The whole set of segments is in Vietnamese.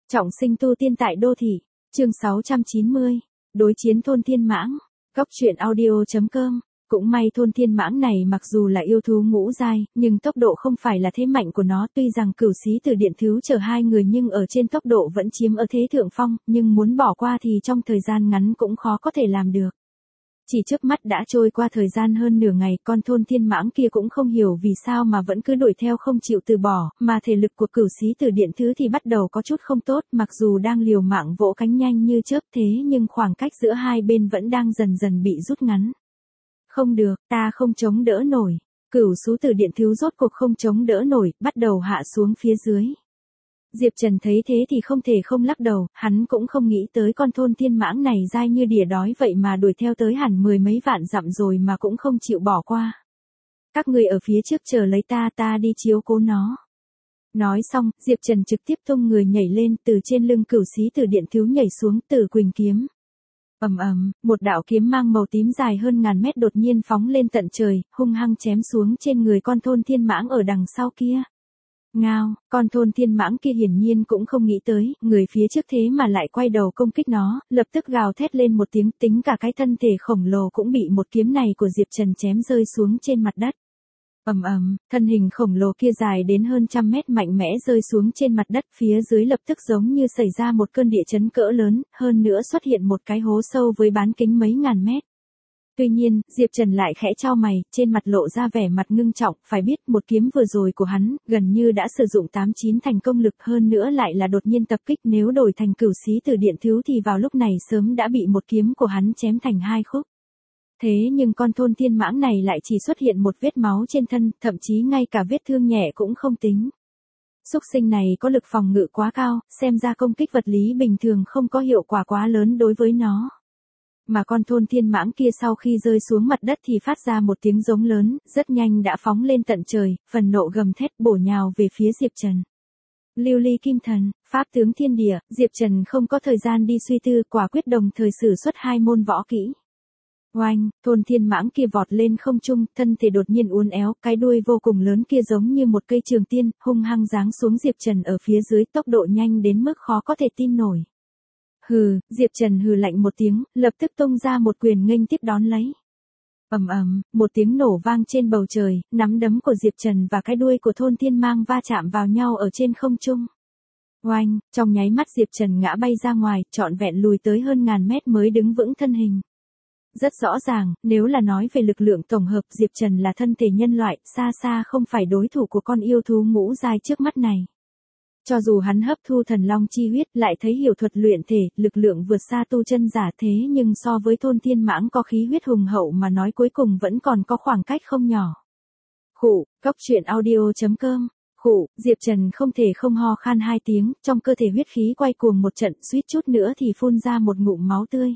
Trọng sinh tu tiên tại đô thị, chương 690, đối chiến thôn thiên mãng, góc truyện audio.com. Cũng may thôn thiên mãng này mặc dù là yêu thú ngũ giai, nhưng tốc độ không phải là thế mạnh của nó, tuy rằng Cửu Xí Tử Điện Thiếu chở hai người nhưng ở trên tốc độ vẫn chiếm ở thế thượng phong, nhưng muốn bỏ qua thì trong thời gian ngắn cũng khó có thể làm được. Chỉ trước mắt đã trôi qua thời gian hơn nửa ngày, con thôn thiên mãng kia cũng không hiểu vì sao mà vẫn cứ đuổi theo không chịu từ bỏ, mà thể lực của Cửu Xí Tử Điện Thứ thì bắt đầu có chút không tốt, mặc dù đang liều mạng vỗ cánh nhanh như chớp thế nhưng khoảng cách giữa hai bên vẫn đang dần dần bị rút ngắn. Không được, ta không chống đỡ nổi. Cửu Xí Tử Điện Thứ rốt cuộc không chống đỡ nổi, bắt đầu hạ xuống phía dưới. Diệp Trần thấy thế thì không thể không lắc đầu, hắn cũng không nghĩ tới con thôn thiên mãng này dai như đỉa đói vậy mà đuổi theo tới hẳn 10 mấy vạn dặm rồi mà cũng không chịu bỏ qua. Các người ở phía trước chờ lấy ta đi chiếu cố nó. Nói xong, Diệp Trần trực tiếp tung người nhảy lên từ trên lưng Cửu Xí Tử Điện Thiếu nhảy xuống Tử Quỳnh kiếm. Ầm ầm, một đạo kiếm mang màu tím dài hơn ngàn mét đột nhiên phóng lên tận trời, hung hăng chém xuống trên người con thôn thiên mãng ở đằng sau kia. Ngao, con thôn thiên mãng kia hiển nhiên cũng không nghĩ tới, người phía trước thế mà lại quay đầu công kích nó, lập tức gào thét lên một tiếng, tính cả cái thân thể khổng lồ cũng bị một kiếm này của Diệp Trần chém rơi xuống trên mặt đất. Ầm ầm, thân hình khổng lồ kia dài đến hơn 100 mét mạnh mẽ rơi xuống trên mặt đất, phía dưới lập tức giống như xảy ra một cơn địa chấn cỡ lớn, hơn nữa xuất hiện một cái hố sâu với bán kính mấy ngàn mét. Tuy nhiên, Diệp Trần lại khẽ chau mày, trên mặt lộ ra vẻ mặt ngưng trọng, phải biết một kiếm vừa rồi của hắn, gần như đã sử dụng 89 thành công lực, hơn nữa lại là đột nhiên tập kích, nếu đổi thành Cửu Xí Tử Điện Thiếu thì vào lúc này sớm đã bị một kiếm của hắn chém thành hai khúc. Thế nhưng con thôn thiên mãng này lại chỉ xuất hiện một vết máu trên thân, thậm chí ngay cả vết thương nhẹ cũng không tính. Súc sinh này có lực phòng ngự quá cao, xem ra công kích vật lý bình thường không có hiệu quả quá lớn đối với nó. Mà con thôn thiên mãng kia sau khi rơi xuống mặt đất thì phát ra một tiếng giống lớn, rất nhanh đã phóng lên tận trời, phần nộ gầm thét bổ nhào về phía Diệp Trần. Lưu ly kim thần, pháp tướng thiên địa, Diệp Trần không có thời gian đi suy tư, quả quyết đồng thời sử xuất hai môn võ kỹ. Oanh, thôn thiên mãng kia vọt lên không trung, thân thể đột nhiên uốn éo, cái đuôi vô cùng lớn kia giống như một cây trường tiên, hung hăng giáng xuống Diệp Trần ở phía dưới, tốc độ nhanh đến mức khó có thể tin nổi. Hừ, Diệp Trần hừ lạnh một tiếng, lập tức tung ra một quyền nghênh tiếp đón lấy. Ầm ầm, một tiếng nổ vang trên bầu trời, nắm đấm của Diệp Trần và cái đuôi của thôn thiên mang va chạm vào nhau ở trên không trung. Oanh, trong nháy mắt Diệp Trần ngã bay ra ngoài, trọn vẹn lùi tới hơn ngàn mét mới đứng vững thân hình. Rất rõ ràng, nếu là nói về lực lượng tổng hợp, Diệp Trần là thân thể nhân loại, xa xa không phải đối thủ của con yêu thú ngũ giai trước mắt này. Cho dù hắn hấp thu thần long chi huyết, lại thấy hiểu thuật luyện thể, lực lượng vượt xa tu chân giả, thế nhưng so với thôn thiên mãng có khí huyết hùng hậu mà nói cuối cùng vẫn còn có khoảng cách không nhỏ. Khụ, góc truyện audio.com. Khụ, Diệp Trần không thể không ho khan hai tiếng, trong cơ thể huyết khí quay cuồng một trận, suýt chút nữa thì phun ra một ngụm máu tươi.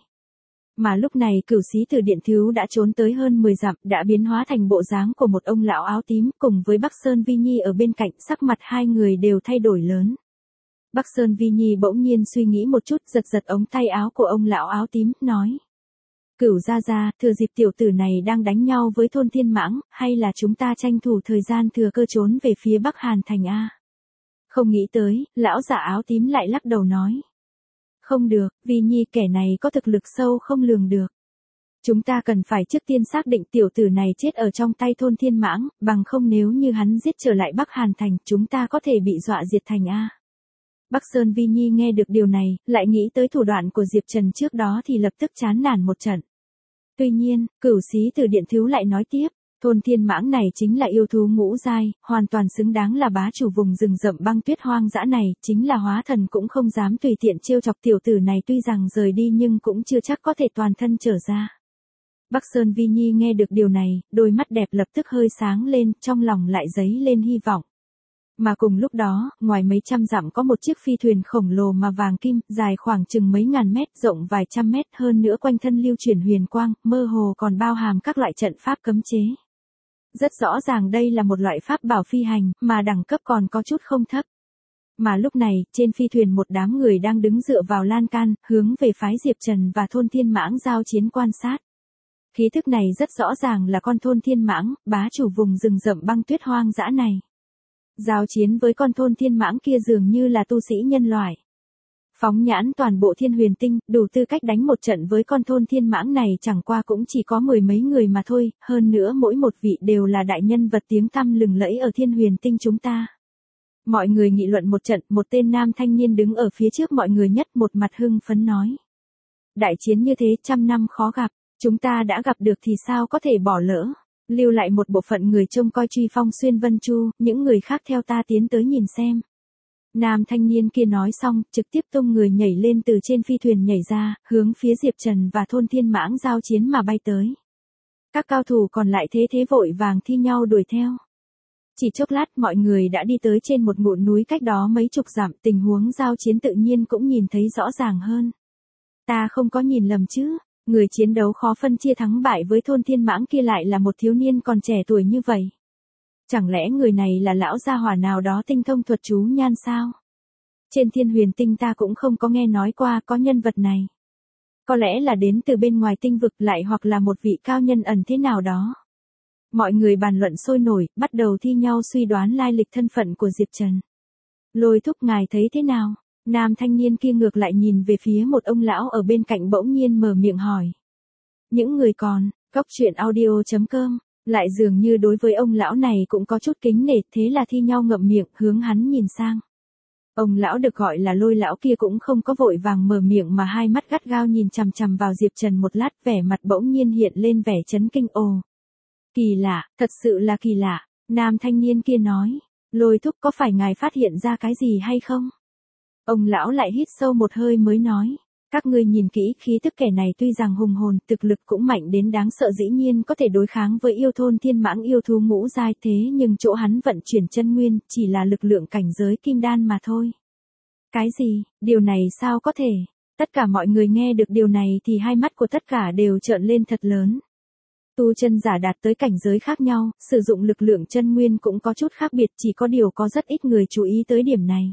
Mà lúc này Cửu Xí Tử Điện Thiếu đã trốn tới hơn 10 dặm, đã biến hóa thành bộ dáng của một ông lão áo tím, cùng với Bắc Sơn Vi Nhi ở bên cạnh, sắc mặt hai người đều thay đổi lớn. Bắc Sơn Vi Nhi bỗng nhiên suy nghĩ một chút, giật giật ống tay áo của ông lão áo tím, nói. Cửu gia gia, thừa dịp tiểu tử này đang đánh nhau với thôn thiên mãng, hay là chúng ta tranh thủ thời gian thừa cơ trốn về phía Bắc Hàn Thành a? Không nghĩ tới, lão giả áo tím lại lắc đầu nói. Không được, Vi Nhi kẻ này có thực lực sâu không lường được. Chúng ta cần phải trước tiên xác định tiểu tử này chết ở trong tay thôn thiên mãng, bằng không nếu như hắn giết trở lại Bắc Hàn Thành, chúng ta có thể bị dọa diệt thành a. Bắc Sơn Vi Nhi nghe được điều này, lại nghĩ tới thủ đoạn của Diệp Trần trước đó thì lập tức chán nản một trận. Tuy nhiên, Cửu Xí Tử Điện Thiếu lại nói tiếp. Thôn thiên mãng này chính là yêu thú ngũ giai, hoàn toàn xứng đáng là bá chủ vùng rừng rậm băng tuyết hoang dã này, chính là hóa thần cũng không dám tùy tiện trêu chọc tiểu tử này, tuy rằng rời đi nhưng cũng chưa chắc có thể toàn thân trở ra. Bắc Sơn Vi Nhi nghe được điều này, đôi mắt đẹp lập tức hơi sáng lên, trong lòng lại dấy lên hy vọng. Mà cùng lúc đó, ngoài mấy trăm dặm có một chiếc phi thuyền khổng lồ mà vàng kim, dài khoảng chừng mấy ngàn mét, rộng vài trăm mét, hơn nữa quanh thân lưu chuyển huyền quang, mơ hồ còn bao hàm các loại trận pháp cấm chế. Rất rõ ràng đây là một loại pháp bảo phi hành, mà đẳng cấp còn có chút không thấp. Mà lúc này, trên phi thuyền một đám người đang đứng dựa vào lan can, hướng về phái Diệp Trần và thôn thiên mãng giao chiến quan sát. Khí thức này rất rõ ràng là con thôn thiên mãng, bá chủ vùng rừng rậm băng tuyết hoang dã này. Giao chiến với con thôn thiên mãng kia dường như là tu sĩ nhân loại. Phóng nhãn toàn bộ Thiên Huyền Tinh, đủ tư cách đánh một trận với con thôn thiên mãng này chẳng qua cũng chỉ có mười mấy người mà thôi, hơn nữa mỗi một vị đều là đại nhân vật tiếng tăm lừng lẫy ở Thiên Huyền Tinh chúng ta. Mọi người nghị luận một trận, một tên nam thanh niên đứng ở phía trước mọi người nhất một mặt hưng phấn nói. Đại chiến như thế 100 năm khó gặp, chúng ta đã gặp được thì sao có thể bỏ lỡ. Lưu lại một bộ phận người trông coi truy phong xuyên vân chu, những người khác theo ta tiến tới nhìn xem. Nam thanh niên kia nói xong, trực tiếp tung người nhảy lên từ trên phi thuyền nhảy ra, hướng phía Diệp Trần và thôn thiên mãng giao chiến mà bay tới. Các cao thủ còn lại thế vội vàng thi nhau đuổi theo. Chỉ chốc lát mọi người đã đi tới trên một ngọn núi cách đó mấy chục dặm, tình huống giao chiến tự nhiên cũng nhìn thấy rõ ràng hơn. Ta không có nhìn lầm chứ, người chiến đấu khó phân chia thắng bại với thôn thiên mãng kia lại là một thiếu niên còn trẻ tuổi như vậy. Chẳng lẽ người này là lão gia hỏa nào đó tinh thông thuật chú nhan sao? Trên Thiên Huyền Tinh ta cũng không có nghe nói qua có nhân vật này. Có lẽ là đến từ bên ngoài tinh vực lại hoặc là một vị cao nhân ẩn thế nào đó. Mọi người bàn luận sôi nổi, bắt đầu thi nhau suy đoán lai lịch thân phận của Diệp Trần. Lôi Thúc ngài thấy thế nào? Nam thanh niên kia ngược lại nhìn về phía một ông lão ở bên cạnh bỗng nhiên mở miệng hỏi. Những người còn, góc truyện audio.com, lại dường như đối với ông lão này cũng có chút kính nể, thế là thi nhau ngậm miệng hướng hắn nhìn sang. Ông lão được gọi là Lôi lão kia cũng không có vội vàng mở miệng mà hai mắt gắt gao nhìn chằm chằm vào Diệp Trần một lát, vẻ mặt bỗng nhiên hiện lên vẻ chấn kinh. Ồ, kỳ lạ, thật sự là kỳ lạ. Nam thanh niên kia nói, Lôi Thúc có phải ngài phát hiện ra cái gì hay không? Ông lão lại hít sâu một hơi mới nói, các ngươi nhìn kỹ, khí tức kẻ này tuy rằng hùng hồn, thực lực cũng mạnh đến đáng sợ, dĩ nhiên có thể đối kháng với yêu thôn thiên mãng yêu thú ngũ giai, thế nhưng chỗ hắn vận chuyển chân nguyên chỉ là lực lượng cảnh giới kim đan mà thôi. Cái gì? Điều này sao có thể? Tất cả mọi người nghe được điều này thì hai mắt của tất cả đều trợn lên thật lớn. Tu chân giả đạt tới cảnh giới khác nhau, sử dụng lực lượng chân nguyên cũng có chút khác biệt, chỉ có điều có rất ít người chú ý tới điểm này.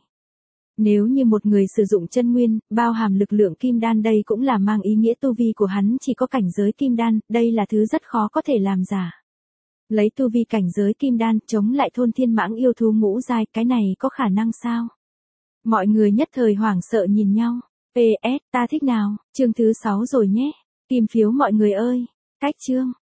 Nếu như một người sử dụng chân nguyên, bao hàm lực lượng kim đan, đây cũng là mang ý nghĩa tu vi của hắn chỉ có cảnh giới kim đan, đây là thứ rất khó có thể làm giả. Lấy tu vi cảnh giới kim đan chống lại thôn thiên mãng yêu thú ngũ giai, cái này có khả năng sao? Mọi người nhất thời hoảng sợ nhìn nhau. PS, ta thích nào, chương thứ 6 rồi nhé. Tìm phiếu mọi người ơi. Cách chương.